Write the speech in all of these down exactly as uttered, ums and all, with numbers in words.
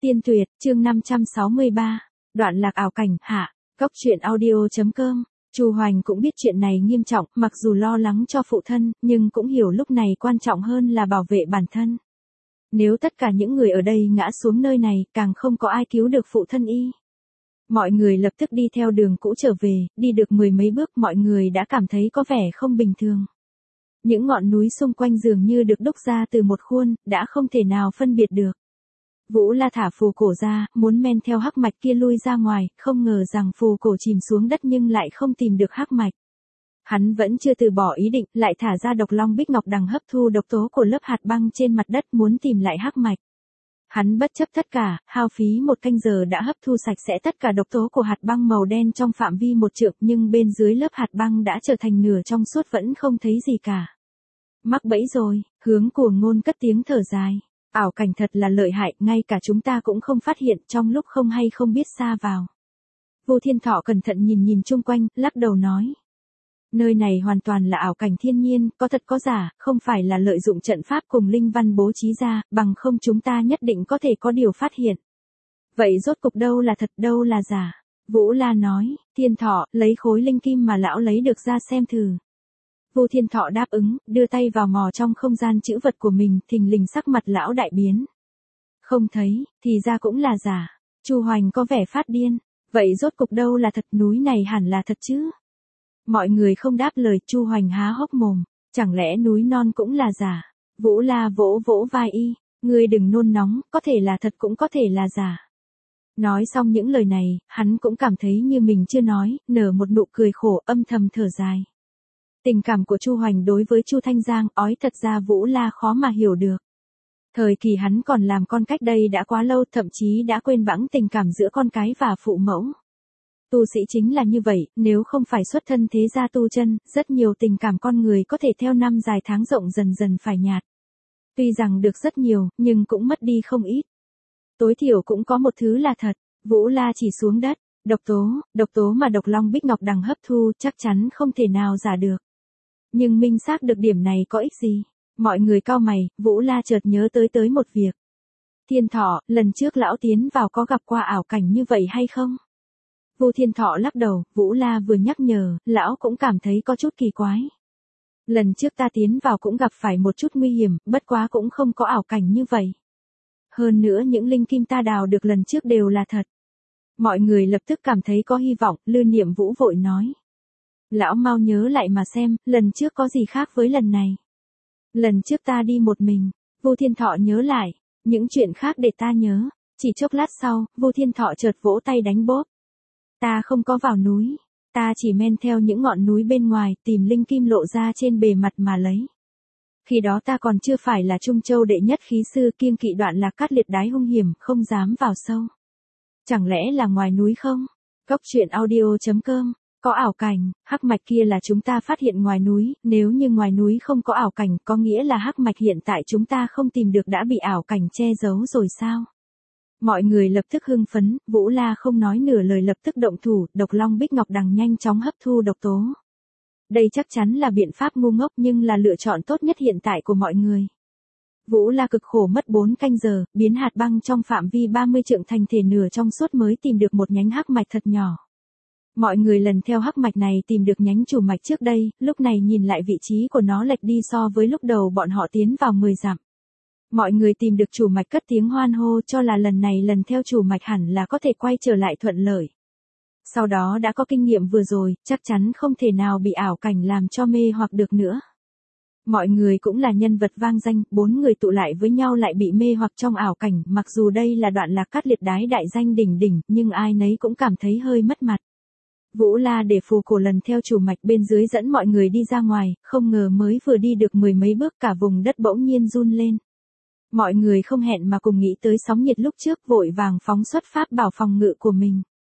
Tiên tuyệt, chương năm trăm sáu mươi ba, đoạn lạc ảo cảnh, hạ, góc truyện audio.com. Chu Hoành cũng biết chuyện này nghiêm trọng, mặc dù lo lắng cho phụ thân, nhưng cũng hiểu lúc này quan trọng hơn là bảo vệ bản thân. Nếu tất cả những người ở đây ngã xuống nơi này, càng không có ai cứu được phụ thân y. Mọi người lập tức đi theo đường cũ trở về, đi được mười mấy bước mọi người đã cảm thấy có vẻ không bình thường. Những ngọn núi xung quanh dường như được đúc ra từ một khuôn, đã không thể nào phân biệt được. Vũ La thả phù cổ ra, muốn men theo hắc mạch kia lui ra ngoài, không ngờ rằng phù cổ chìm xuống đất nhưng lại không tìm được hắc mạch. Hắn vẫn chưa từ bỏ ý định, lại thả ra độc long bích ngọc đằng hấp thu độc tố của lớp hạt băng trên mặt đất muốn tìm lại hắc mạch. Hắn bất chấp tất cả, hao phí một canh giờ đã hấp thu sạch sẽ tất cả độc tố của hạt băng màu đen trong phạm vi một trượng, nhưng bên dưới lớp hạt băng đã trở thành nửa trong suốt vẫn không thấy gì cả. Mắc bẫy rồi, Hướng Cuồng Ngôn cất tiếng thở dài. Ảo cảnh thật là lợi hại, ngay cả chúng ta cũng không phát hiện, trong lúc không hay không biết xa vào. Vu Thiên Thọ cẩn thận nhìn nhìn chung quanh, lắc đầu nói. Nơi này hoàn toàn là ảo cảnh thiên nhiên, có thật có giả, không phải là lợi dụng trận pháp cùng linh văn bố trí ra, bằng không chúng ta nhất định có thể có điều phát hiện. Vậy rốt cục đâu là thật, đâu là giả? Vũ La nói, Thiên Thọ, lấy khối linh kim mà lão lấy được ra xem thử. Vu Thiên Thọ đáp ứng, đưa tay vào mò trong không gian chữ vật của mình, thình lình sắc mặt lão đại biến. Không thấy, thì ra cũng là giả. Chu Hoành có vẻ phát điên. Vậy rốt cục đâu là thật, núi này hẳn là thật chứ? Mọi người không đáp lời, Chu Hoành há hốc mồm. Chẳng lẽ núi non cũng là giả? Vũ La vỗ vỗ vai y. Ngươi đừng nôn nóng, có thể là thật cũng có thể là giả. Nói xong những lời này, hắn cũng cảm thấy như mình chưa nói, nở một nụ cười khổ âm thầm thở dài. Tình cảm của Chu Hoành đối với Chu Thanh Giang, ói thật ra Vũ La khó mà hiểu được. Thời kỳ hắn còn làm con cách đây đã quá lâu, thậm chí đã quên bẵng tình cảm giữa con cái và phụ mẫu. Tu sĩ chính là như vậy, nếu không phải xuất thân thế gia tu chân, rất nhiều tình cảm con người có thể theo năm dài tháng rộng dần dần phải nhạt. Tuy rằng được rất nhiều, nhưng cũng mất đi không ít. Tối thiểu cũng có một thứ là thật, Vũ La chỉ xuống đất, độc tố, độc tố mà độc long bích ngọc đằng hấp thu chắc chắn không thể nào giả được. Nhưng minh xác được điểm này có ích gì? Mọi người cau mày, Vũ La chợt nhớ tới tới một việc. Thiên Thọ, lần trước lão tiến vào có gặp qua ảo cảnh như vậy hay không? Vu Thiên Thọ lắc đầu, Vũ La vừa nhắc nhở, lão cũng cảm thấy có chút kỳ quái. Lần trước ta tiến vào cũng gặp phải một chút nguy hiểm, bất quá cũng không có ảo cảnh như vậy. Hơn nữa những linh kim ta đào được lần trước đều là thật. Mọi người lập tức cảm thấy có hy vọng, Lư Niệm Vũ vội nói. Lão mau nhớ lại mà xem, lần trước có gì khác với lần này. Lần trước ta đi một mình, Vu Thiên Thọ nhớ lại, những chuyện khác để ta nhớ. Chỉ chốc lát sau, Vu Thiên Thọ chợt vỗ tay đánh bốp. Ta không có vào núi, ta chỉ men theo những ngọn núi bên ngoài, tìm linh kim lộ ra trên bề mặt mà lấy. Khi đó ta còn chưa phải là Trung Châu đệ nhất khí sư, kiêng kỵ đoạn lạc cát liệt đái hung hiểm, không dám vào sâu. Chẳng lẽ là ngoài núi không? Góc truyện audio.com. Có ảo cảnh, hắc mạch kia là chúng ta phát hiện ngoài núi, nếu như ngoài núi không có ảo cảnh, có nghĩa là hắc mạch hiện tại chúng ta không tìm được đã bị ảo cảnh che giấu rồi sao? Mọi người lập tức hưng phấn, Vũ La không nói nửa lời lập tức động thủ, độc long bích ngọc đằng nhanh chóng hấp thu độc tố. Đây chắc chắn là biện pháp ngu ngốc nhưng là lựa chọn tốt nhất hiện tại của mọi người. Vũ La cực khổ mất bốn canh giờ, biến hạt băng trong phạm vi ba mươi trượng thành thể nửa trong suốt mới tìm được một nhánh hắc mạch thật nhỏ. Mọi người lần theo hắc mạch này tìm được nhánh chủ mạch trước đây, lúc này nhìn lại vị trí của nó lệch đi so với lúc đầu bọn họ tiến vào mười dặm. Mọi người tìm được chủ mạch cất tiếng hoan hô cho là lần này lần theo chủ mạch hẳn là có thể quay trở lại thuận lợi. Sau đó đã có kinh nghiệm vừa rồi, chắc chắn không thể nào bị ảo cảnh làm cho mê hoặc được nữa. Mọi người cũng là nhân vật vang danh, bốn người tụ lại với nhau lại bị mê hoặc trong ảo cảnh, mặc dù đây là đoạn lạc cát liệt đái đại danh đỉnh đỉnh, nhưng ai nấy cũng cảm thấy hơi mất mặt. Vũ La để phù cổ lần theo chủ mạch bên dưới dẫn mọi người đi ra ngoài, không ngờ mới vừa đi được mười mấy bước cả vùng đất bỗng nhiên run lên. Mọi người không hẹn mà cùng nghĩ tới sóng nhiệt lúc trước, vội vàng phóng xuất pháp bảo phòng ngự của mình.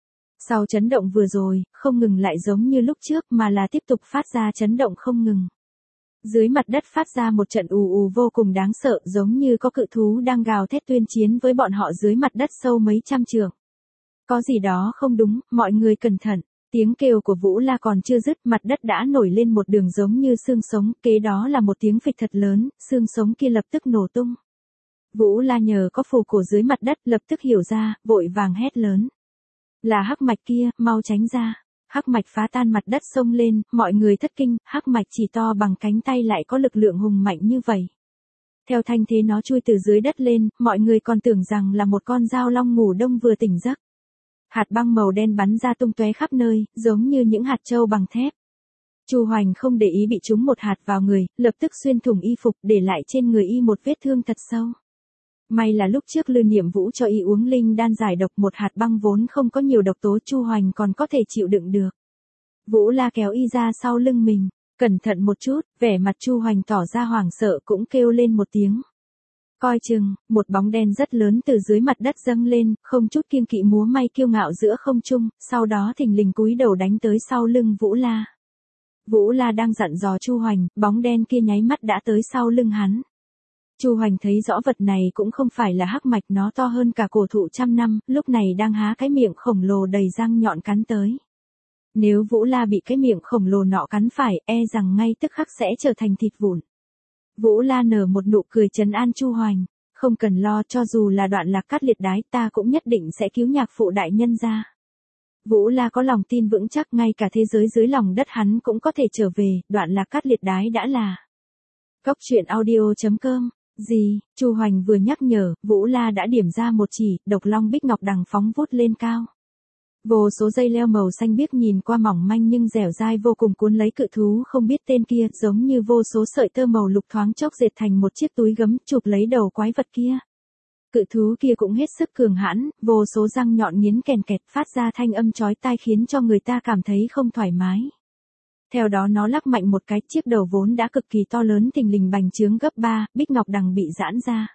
Sau chấn động vừa rồi, không ngừng lại giống như lúc trước mà là tiếp tục phát ra chấn động không ngừng. Dưới mặt đất phát ra một trận ù ù vô cùng đáng sợ, giống như có cự thú đang gào thét tuyên chiến với bọn họ dưới mặt đất sâu mấy trăm trượng. Có gì đó không đúng, mọi người cẩn thận. Tiếng kêu của Vũ La còn chưa dứt, mặt đất đã nổi lên một đường giống như xương sống, kế đó là một tiếng phịch thật lớn, xương sống kia lập tức nổ tung. Vũ La nhờ có phù cổ dưới mặt đất lập tức hiểu ra, vội vàng hét lớn. Là hắc mạch kia, mau tránh ra. Hắc mạch phá tan mặt đất xông lên, mọi người thất kinh, hắc mạch chỉ to bằng cánh tay lại có lực lượng hùng mạnh như vậy. Theo thanh thế nó chui từ dưới đất lên, mọi người còn tưởng rằng là một con dao long ngủ đông vừa tỉnh giấc. Hạt băng màu đen bắn ra tung tóe khắp nơi, giống như những hạt châu bằng thép. Chu Hoành không để ý bị trúng một hạt vào người, lập tức xuyên thủng y phục để lại trên người y một vết thương thật sâu. May là lúc trước Lư Niệm Vũ cho y uống linh đan giải độc, một hạt băng vốn không có nhiều độc tố, Chu Hoành còn có thể chịu đựng được. Vũ La kéo y ra sau lưng mình, cẩn thận một chút, vẻ mặt Chu Hoành tỏ ra hoảng sợ cũng kêu lên một tiếng. Coi chừng, một bóng đen rất lớn từ dưới mặt đất dâng lên, không chút kiêng kỵ múa may kiêu ngạo giữa không trung, sau đó thình lình cúi đầu đánh tới sau lưng Vũ La. Vũ La đang dặn dò Chu Hoành, bóng đen kia nháy mắt đã tới sau lưng hắn. Chu Hoành thấy rõ vật này cũng không phải là hắc mạch, nó to hơn cả cổ thụ trăm năm, lúc này đang há cái miệng khổng lồ đầy răng nhọn cắn tới. Nếu Vũ La bị cái miệng khổng lồ nọ cắn phải, e rằng ngay tức khắc sẽ trở thành thịt vụn. Vũ La nở một nụ cười trấn an Chu Hoành, không cần lo, cho dù là Đoạn Lạc Cát liệt đái, ta cũng nhất định sẽ cứu nhạc phụ đại nhân ra. Vũ La có lòng tin vững chắc ngay cả thế giới dưới lòng đất hắn cũng có thể trở về, Đoạn Lạc Cát liệt đái đã là. Cốc truyện audio chấm com. Gì? Chu Hoành vừa nhắc nhở, Vũ La đã điểm ra một chỉ, độc long bích ngọc đằng phóng vút lên cao. Vô số dây leo màu xanh biếc nhìn qua mỏng manh nhưng dẻo dai vô cùng cuốn lấy cự thú không biết tên kia, giống như vô số sợi tơ màu lục thoáng chốc dệt thành một chiếc túi gấm chụp lấy đầu quái vật kia. Cự thú kia cũng hết sức cường hãn, vô số răng nhọn nghiến kèn kẹt phát ra thanh âm chói tai khiến cho người ta cảm thấy không thoải mái. Theo đó nó lắc mạnh một cái, chiếc đầu vốn đã cực kỳ to lớn thình lình bành trướng gấp ba, bích ngọc đằng bị giãn ra.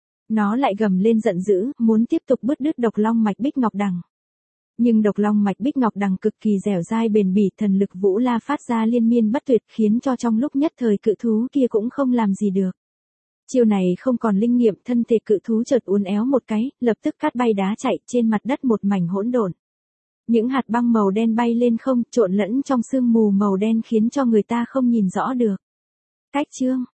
Nó lại gầm lên giận dữ, muốn tiếp tục bứt đứt độc long mạch bích ngọc đằng. Nhưng độc long mạch bích ngọc đằng cực kỳ dẻo dai bền bỉ, thần lực Vũ La phát ra liên miên bất tuyệt khiến cho trong lúc nhất thời cự thú kia cũng không làm gì được. Chiêu này không còn linh nghiệm, thân thể cự thú chợt uốn éo một cái, lập tức cát bay đá chạy, trên mặt đất một mảnh hỗn độn. Những hạt băng màu đen bay lên không, trộn lẫn trong sương mù màu đen khiến cho người ta không nhìn rõ được. Cách chương